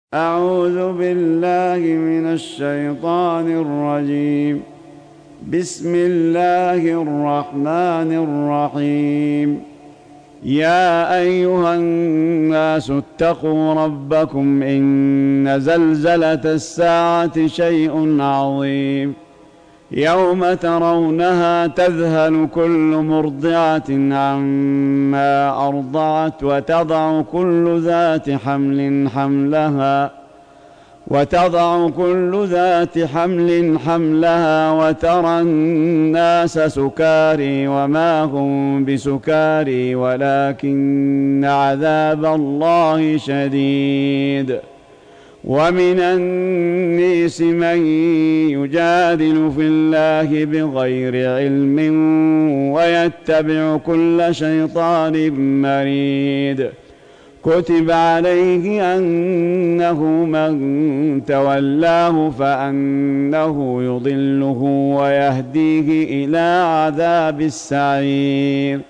أعوذ بالله من الشيطان الرجيم. بسم الله الرحمن الرحيم. يا أيها الناس اتقوا ربكم إن زلزلة الساعة شيء عظيم يوم ترونها تذهل كل مرضعة عما أرضعت وتضع كل ذات حمل حملها وترى الناس سكاري وما هم بسكاري ولكن عذاب الله شديد. ومن الناس من يجادل في الله بغير علم ويتبع كل شيطان مريد. كتب عليه أنه من تولاه فأنه يضله ويهديه إلى عذاب السعير.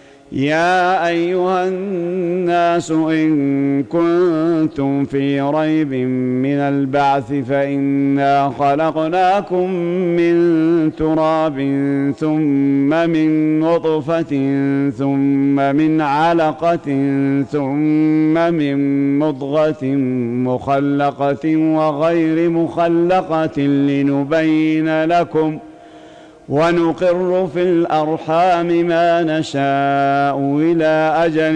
يا أيها الناس إن كنتم في ريب من البعث فإنا خلقناكم من تراب ثم من نطفة ثم من علقة ثم من مضغة مخلقة وغير مخلقة لنبين لكم ونقر في الأرحام ما نشاء إلى أجل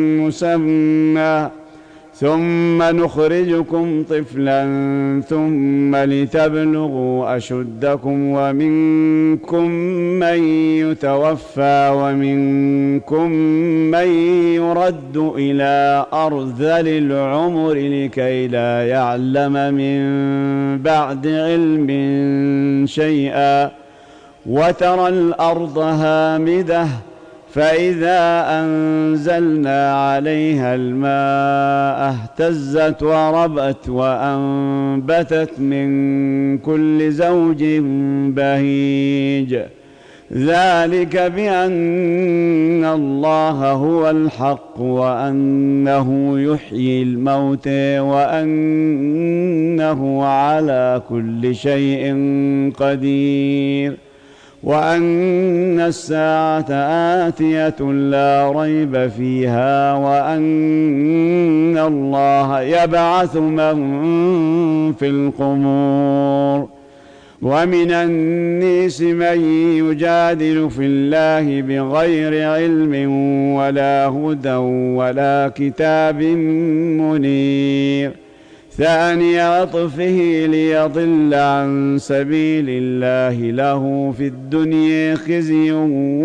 مسمى ثم نخرجكم طفلا ثم لتبلغوا أشدكم ومنكم من يتوفى ومنكم من يرد إلى أرذل العمر لكي لا يعلم من بعد علم شيئا. وترى الأرض هامدة فإذا أنزلنا عليها الماء اهتزت وربت وأنبتت من كل زوج بهيج. ذلك بأن الله هو الحق وأنه يحيي الموتى وأنه على كل شيء قدير وأن الساعة آتية لا ريب فيها وأن الله يبعث من في القبور. ومن الناس من يجادل في الله بغير علم ولا هدى ولا كتاب منير. ثاني عطفه ليضل عن سبيل الله له في الدنيا خزي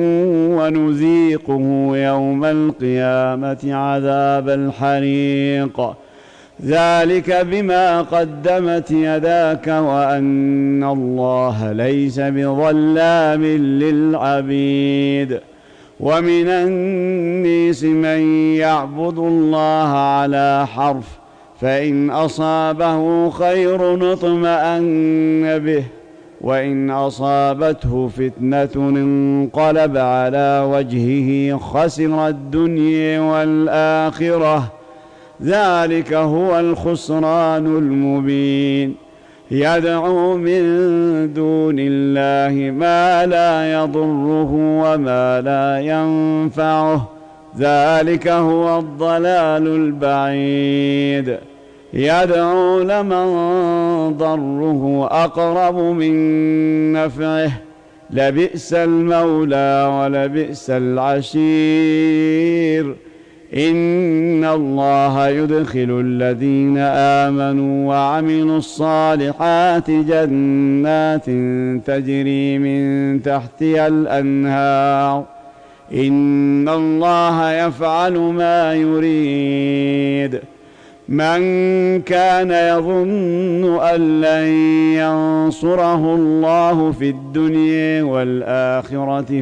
ونذيقه يوم القيامة عذاب الحريق. ذلك بما قدمت يداك وأن الله ليس بظلام للعبيد. ومن الناس من يعبد الله على حرف فإن أصابه خير اطمأن به وإن أصابته فتنة انقلب على وجهه خسر الدنيا والآخرة. ذلك هو الخسران المبين. يدعو من دون الله ما لا يضره وما لا ينفعه. ذلك هو الضلال البعيد. يدعو لمن ضره أقرب من نفعه لبئس المولى ولبئس العشير. إن الله يدخل الذين آمنوا وعملوا الصالحات جنات تجري من تحتها الأنهار. إن الله يفعل ما يريد. من كان يظن أن لن ينصره الله في الدنيا والآخرة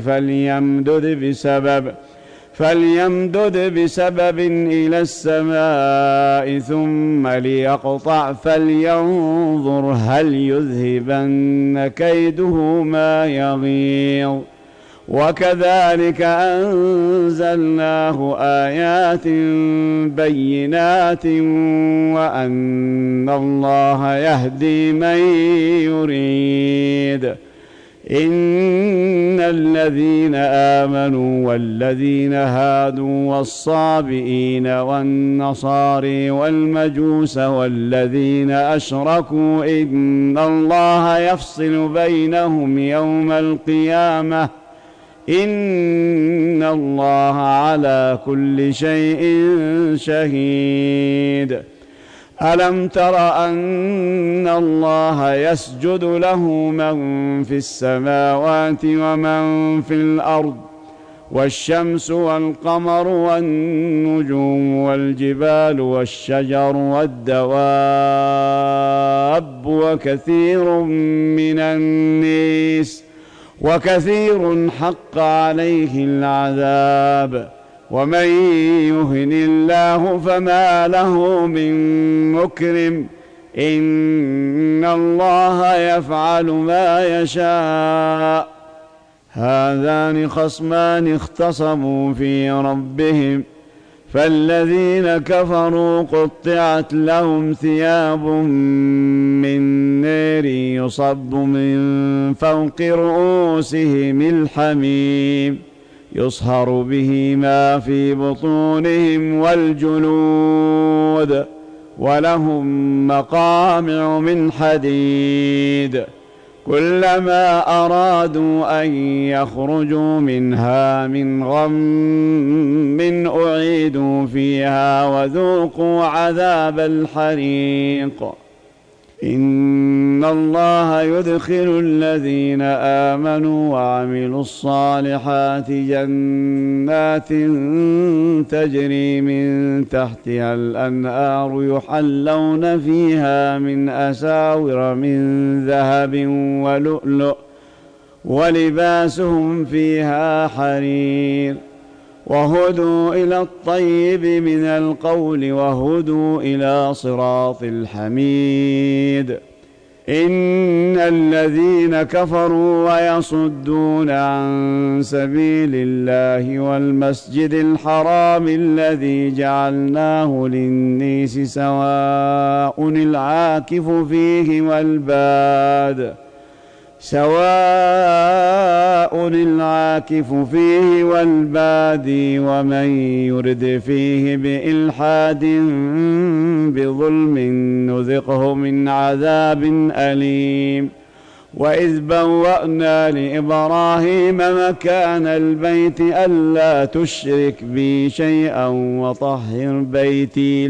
فليمدد بسبب إلى السماء ثم ليقطع فلينظر هل يذهبن كيده ما يغيظ. وكذلك أنزلناه آيات بينات وأن الله يهدي من يريد. إن الذين آمنوا والذين هادوا والصابئين والنصاري والمجوس والذين أشركوا إن الله يفصل بينهم يوم القيامة إن الله على كل شيء شهيد. ألم تر أن الله يسجد له من في السماوات ومن في الأرض والشمس والقمر والنجوم والجبال والشجر والدواب وكثير حق عليه العذاب ومن يهن الله فما له من مكرم إن الله يفعل ما يشاء. هذان خصمان اختصموا في ربهم فالذين كفروا قطعت لهم ثياب من نار يصب من فوق رؤوسهم الحميم يصهر به ما في بطونهم والجلود ولهم مقامع من حديد كلما أرادوا أن يخرجوا منها من غم أعيدوا فيها وذوقوا عذاب الحريق. إن الله يدخل الذين آمنوا وعملوا الصالحات جنات تجري من تحتها الأنهار يحلون فيها من أساور من ذهب ولؤلؤ ولباسهم فيها حرير وهدوا إلى الطيب من القول وهدوا إلى صراط الحميد. إن الذين كفروا ويصدون عن سبيل الله والمسجد الحرام الذي جعلناه للناس سواء العاكف فيه والبادي ومن يرد فيه بإلحاد بظلم نذقه من عذاب أليم. وإذ بوأنا لإبراهيم مكان البيت ألا تشرك بي شيئا وطهر بيتي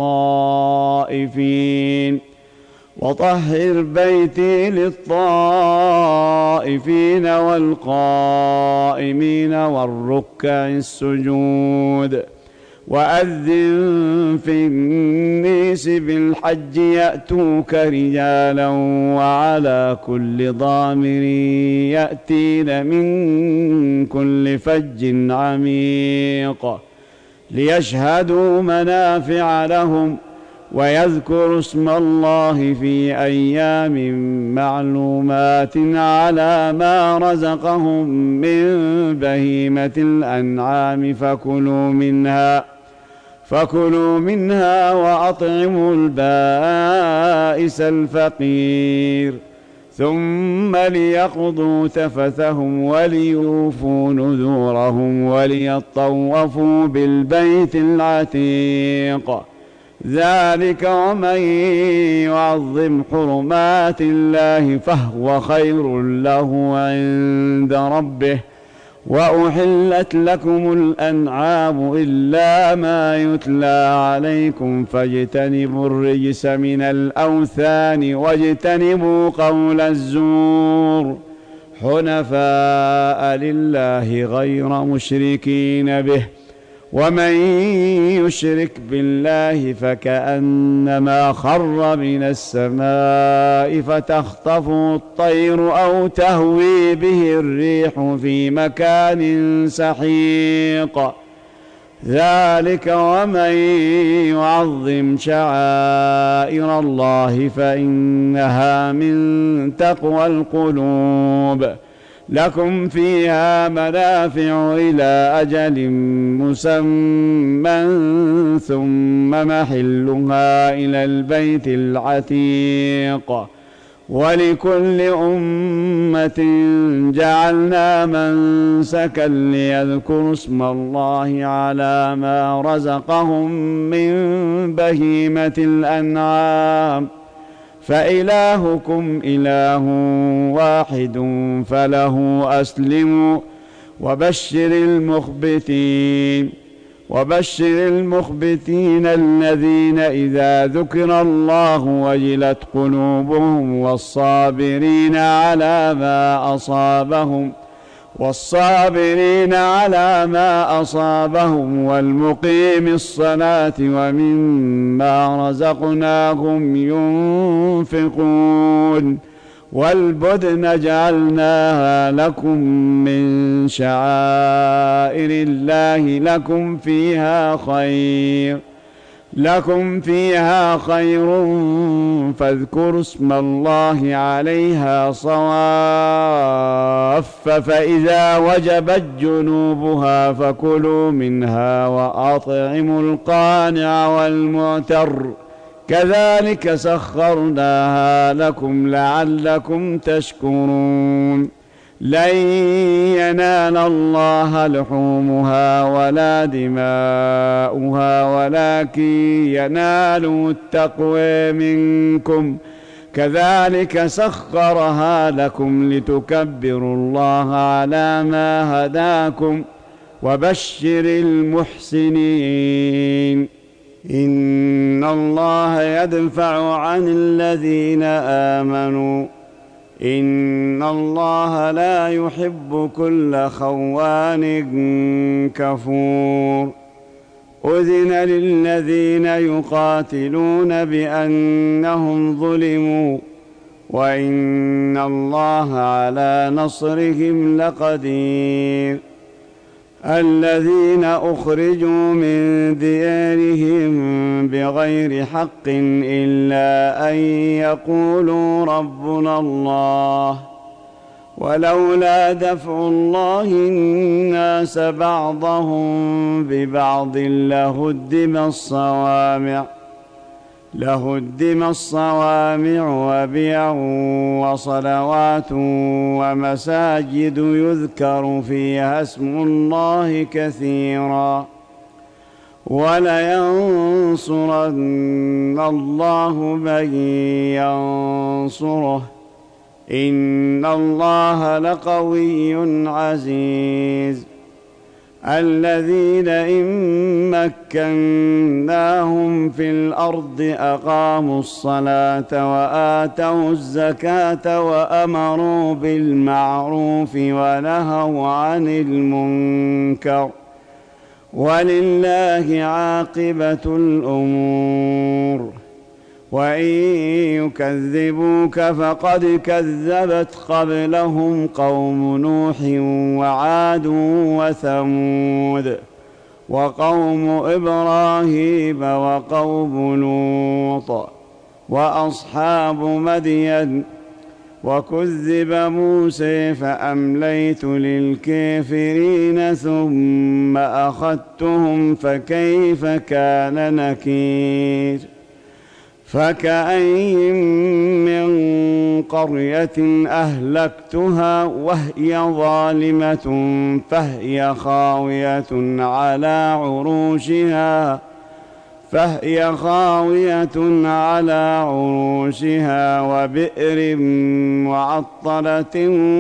للطائفين والقائمين والركع السجود. وأذن في الناس بالحج يأتوك رجالا وعلى كل ضامر يأتين من كل فج عميق ليشهدوا منافع لهم ويذكروا اسم الله في أيام معلومات على ما رزقهم من بهيمة الأنعام فكلوا منها وأطعموا البائس الفقير ثم ليقضوا تفثهم وليوفوا نذورهم وليطوفوا بالبيت العتيق. ذلك ومن يعظم حرمات الله فهو خير له عند ربه. وأحلت لكم الأنعام إلا ما يتلى عليكم فاجتنبوا الرجس من الأوثان واجتنبوا قول الزور حنفاء لله غير مشركين به. ومن يشرك بالله فكأنما خر من السماء فتخطفه الطير أو تهوي به الريح في مكان سحيق. ذلك ومن يعظم شعائر الله فإنها من تقوى القلوب. لكم فيها منافع إلى أجل مسمى ثم محلها إلى البيت العتيق ولكل أمة جعلنا منسكا ليذكروا اسم الله على ما رزقهم من بهيمة الأنعام فإلهكم إله واحد فله أسلموا وبشر المخبتين الذين إذا ذكر الله وجلت قلوبهم والصابرين على ما أصابهم والمقيم الصلاة ومما رزقناهم ينفقون والبدن جعلناها لكم من شعائر الله لكم فيها خير فاذكروا اسم الله عليها صواف فإذا وجبت جنوبها فكلوا منها وأطعموا القانع والمعتر كذلك سخرناها لكم لعلكم تشكرون لن ينال الله لحومها ولا دماؤها ولكن يناله التقوى منكم كذلك سخرها لكم لتكبروا الله على ما هداكم وبشر المحسنين إن الله يدفع عن الذين آمنوا إن الله لا يحب كل خوان كفور أذن للذين يقاتلون بأنهم ظلموا وإن الله على نصرهم لقدير الذين أخرجوا من ديارهم بغير حق إلا أن يقولوا ربنا الله ولولا دفع الله الناس بعضهم ببعض لهدم الصوامع وبيع وصلوات ومساجد يذكر فيها اسم الله كثيرا ولينصرن الله من ينصره إن الله لقوي عزيز الذين إن مكناهم في الأرض أقاموا الصلاة وآتوا الزكاة وأمروا بالمعروف ونهوا عن المنكر ولله عاقبة الأمور وإن يكذبوك فقد كذبت قبلهم قوم نوح وعاد وثمود وقوم إبراهيم وقوم لوط وأصحاب مدين وكذب موسى فأمليت للكافرين ثم أخذتهم فكيف كان نكير فكأين من قرية أهلكتها وهي ظالمة فهي خاوية على عروشها وبئر معطلة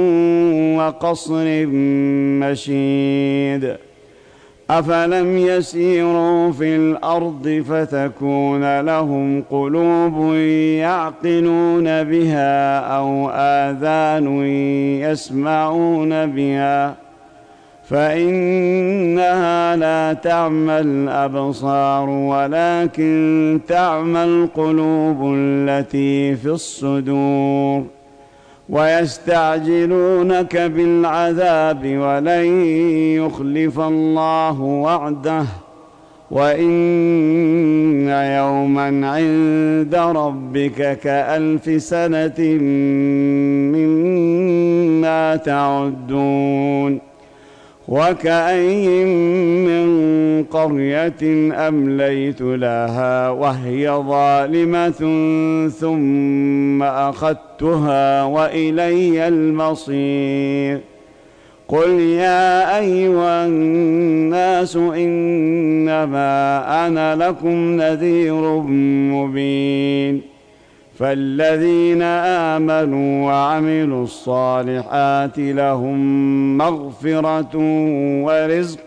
وقصر مشيد أفلم يسيروا في الأرض فتكون لهم قلوب يعقلون بها أو آذان يسمعون بها فإنها لا تعمى الأبصار ولكن تعمى القلوب التي في الصدور ويستعجلونك بالعذاب ولن يخلف الله وعده وإن يوما عند ربك كألف سنة ما تعدون وكأين من قرية أمليت لها وهي ظالمة ثم أخذتها وإلي المصير قل يا أيها الناس إنما أنا لكم نذير مبين فالذين آمنوا وعملوا الصالحات لهم مغفرة ورزق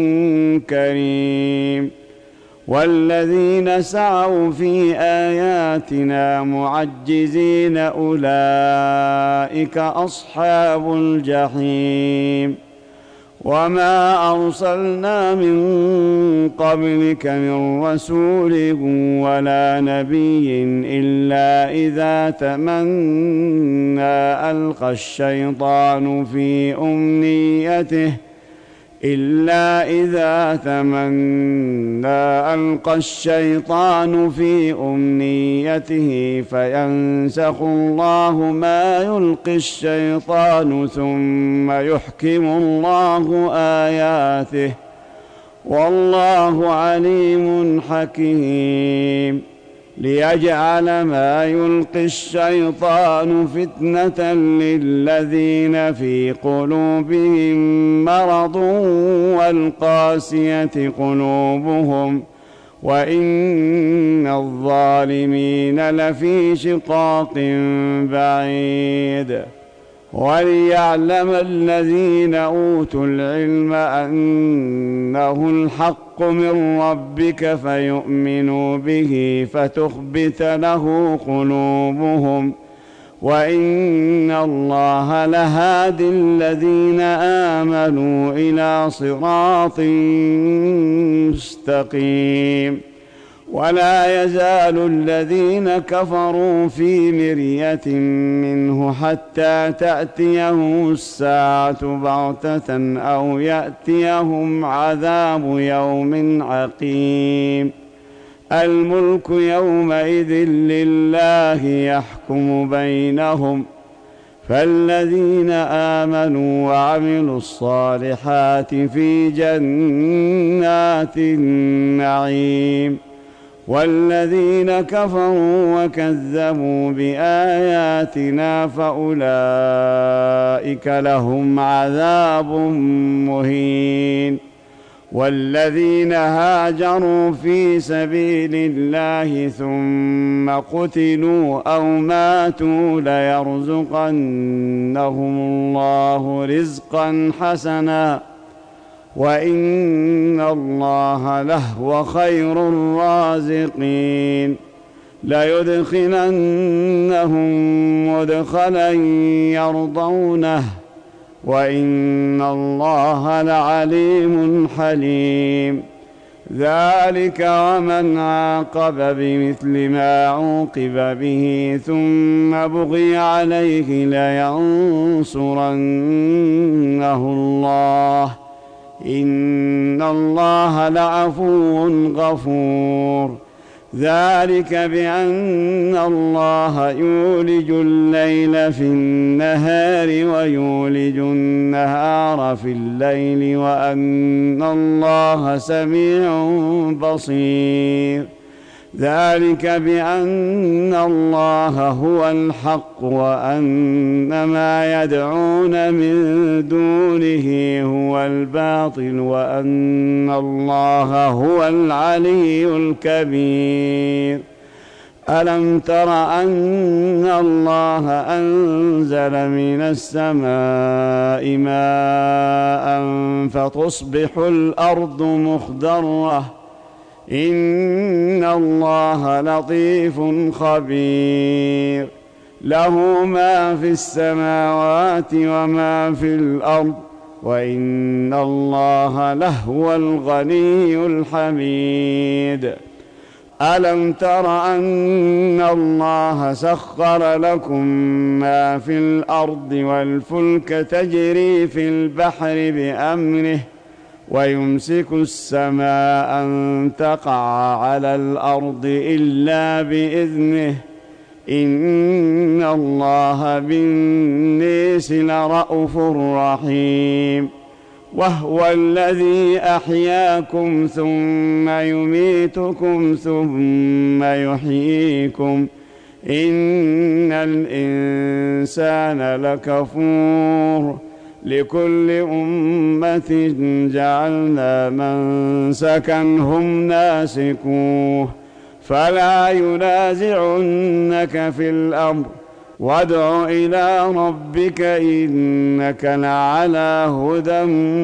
كريم والذين سعوا في آياتنا معجزين أولئك أصحاب الجحيم وما أرسلنا من قبلك من رسول ولا نبي إلا إذا تمنى ألقى الشيطان في أمنيته فينسخ الله ما يلقي الشيطان ثم يحكم الله آياته والله عليم حكيم ليجعل ما يلقي الشيطان فتنة للذين في قلوبهم مرض والقاسية قلوبهم وإن الظالمين لفي شقاق بعيد وليعلم الذين أوتوا العلم أنه الحق من ربك فيؤمنوا به فتخبت له قلوبهم وإن الله لهادي الذين آمنوا إلى صراط مستقيم ولا يزال الذين كفروا في مرية منه حتى تأتيهم الساعة بغتة أو يأتيهم عذاب يوم عقيم الملك يومئذ لله يحكم بينهم فالذين آمنوا وعملوا الصالحات في جنات النعيم والذين كفروا وكذبوا بآياتنا فأولئك لهم عذاب مهين والذين هاجروا في سبيل الله ثم قتلوا أو ماتوا ليرزقنهم الله رزقا حسنا وإن الله لهو خير الرازقين ليدخلنهم مدخلا يرضونه وإن الله لعليم حليم ذلك ومن عاقب بمثل ما عوقب به ثم بغي عليه لينصرنه الله إن الله لعفو غفور ذلك بأن الله يولج الليل في النهار ويولج النهار في الليل وأن الله سميع بصير ذلك بأن الله هو الحق وأن ما يدعون من دونه هو الباطل وأن الله هو العلي الكبير ألم تر أن الله أنزل من السماء ماء فتصبح الأرض مخضرة إن الله لطيف خبير له ما في السماوات وما في الأرض وإن الله لهو الغني الحميد ألم تر أن الله سخر لكم ما في الأرض والفلك تجري في البحر بأمره ويمسك السماء أن تقع على الأرض إلا بإذنه إن الله بالناس لرءوف رحيم وهو الذي أحياكم ثم يميتكم ثم يحييكم إن الإنسان لكفور لكل أمة جعلنا منسكا هم ناسكوه فلا ينازعنك في الأمر وادع إلى ربك إنك لعلى هدى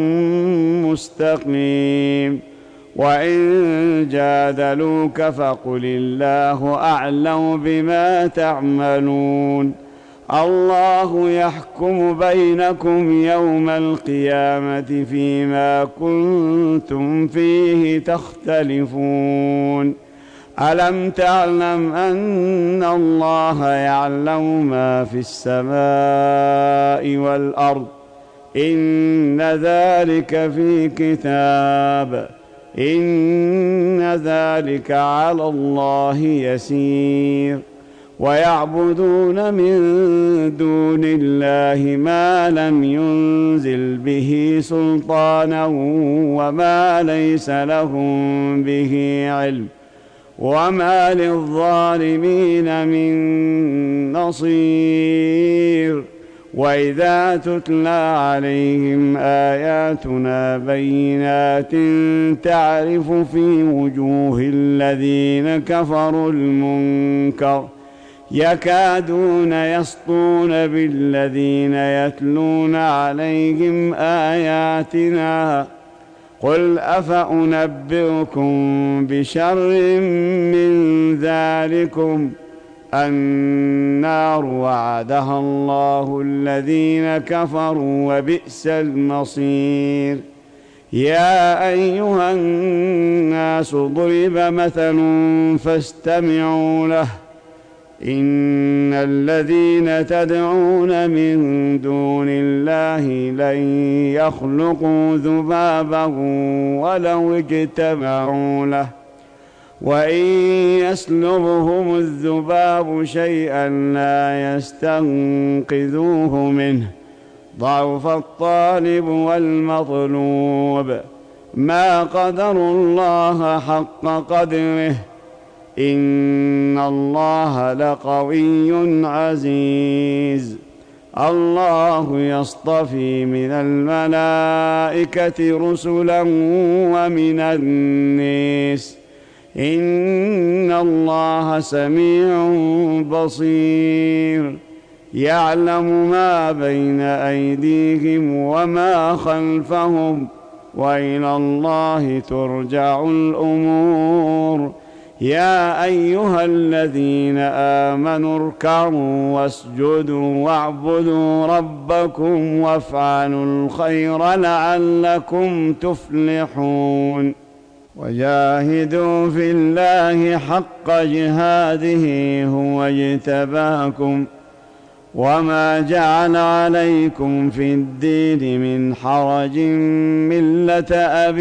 مستقيم وإن جادلوك فقل الله أعلم بما تعملون الله يحكم بينكم يوم القيامة فيما كنتم فيه تختلفون ألم تعلم أن الله يعلم ما في السماء والأرض إن ذلك في كتاب إن ذلك على الله يسير ويعبدون من دون الله ما لم ينزل به سلطانا وما ليس لهم به علم وما للظالمين من نصير وإذا تتلى عليهم آياتنا بينات تعرف في وجوه الذين كفروا المنكر يكادون يسطون بالذين يتلون عليهم آياتنا قل أفأنبئكم بشر من ذلكم النار وعدها الله الذين كفروا وبئس المصير يا أيها الناس ضرب مثل فاستمعوا له إن الذين تدعون من دون الله لن يخلقوا ذبابا ولو اجتمعوا له وإن يسلبهم الذباب شيئا لا يستنقذوه منه ضعف الطالب والمطلوب ما قدروا الله حق قدره إن الله لقوي عزيز الله يصطفي من الملائكة رسلا ومن الناس إن الله سميع بصير يعلم ما بين أيديهم وما خلفهم وإلى الله ترجع الأمور يا أيها الذين آمنوا اركعوا واسجدوا واعبدوا ربكم وافعلوا الخير لعلكم تفلحون وجاهدوا في الله حق جهاده هو اجتباكم وما جعل عليكم في الدين من حرج ملة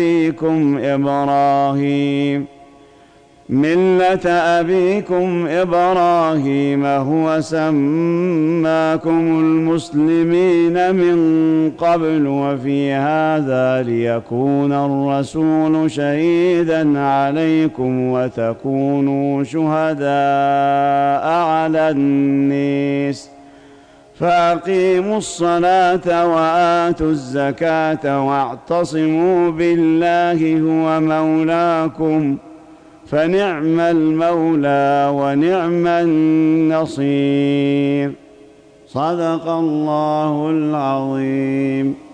أبيكم إبراهيم هو سماكم المسلمين من قبل وفي هذا ليكون الرسول شهيدا عليكم وتكونوا شهداء على الناس فأقيموا الصلاة وآتوا الزكاة واعتصموا بالله هو مولاكم فنعم المولى ونعم النصير صدق الله العظيم.